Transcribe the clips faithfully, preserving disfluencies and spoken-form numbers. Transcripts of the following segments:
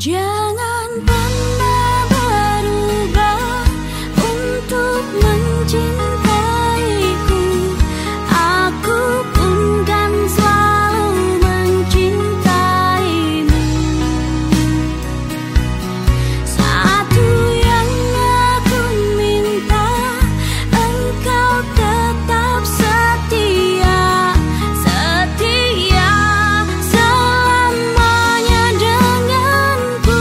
Jangan pernah berubah untuk mencintaiku. Aku pun kan selalu mencintaimu. Satu yang aku minta, engkau tetap setia, setia selamanya denganku.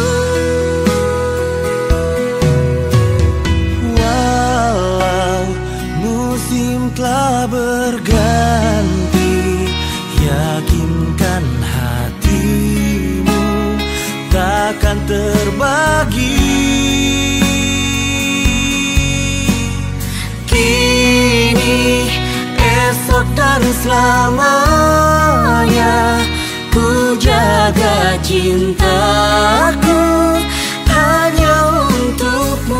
Walau musim telah berganti, yakinkan hatimu takkan terbagi. Kini, esok dan selamanya ku jaga cintaku hanya untukmu.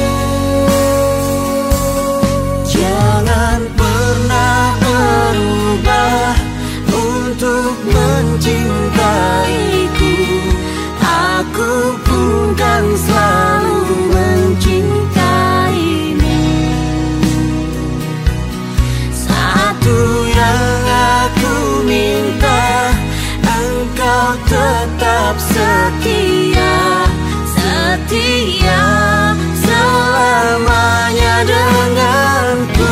Jangan pernah berubah untuk mencintaiku. Aku pun kan selalu mencintaimu. Satu yang aku minta, engkau tetap setia, setia selamanya denganku.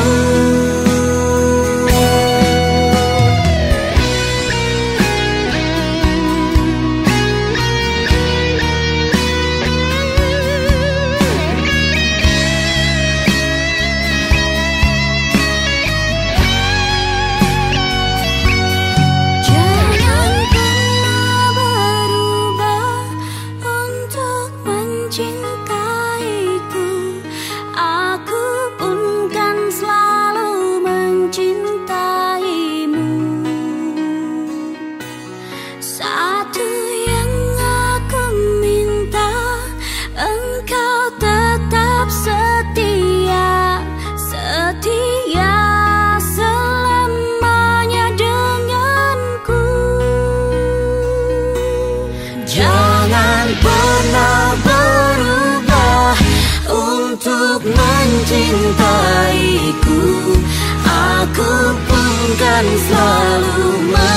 Jangan pernah berubah untuk mencintaiku. Aku pun kan selalu mencintaimu. Satu yang aku minta, engkau tetap setia, setia selamanya denganku. Jangan pernah berubah untuk mencintaiku. Aku pun kan selalu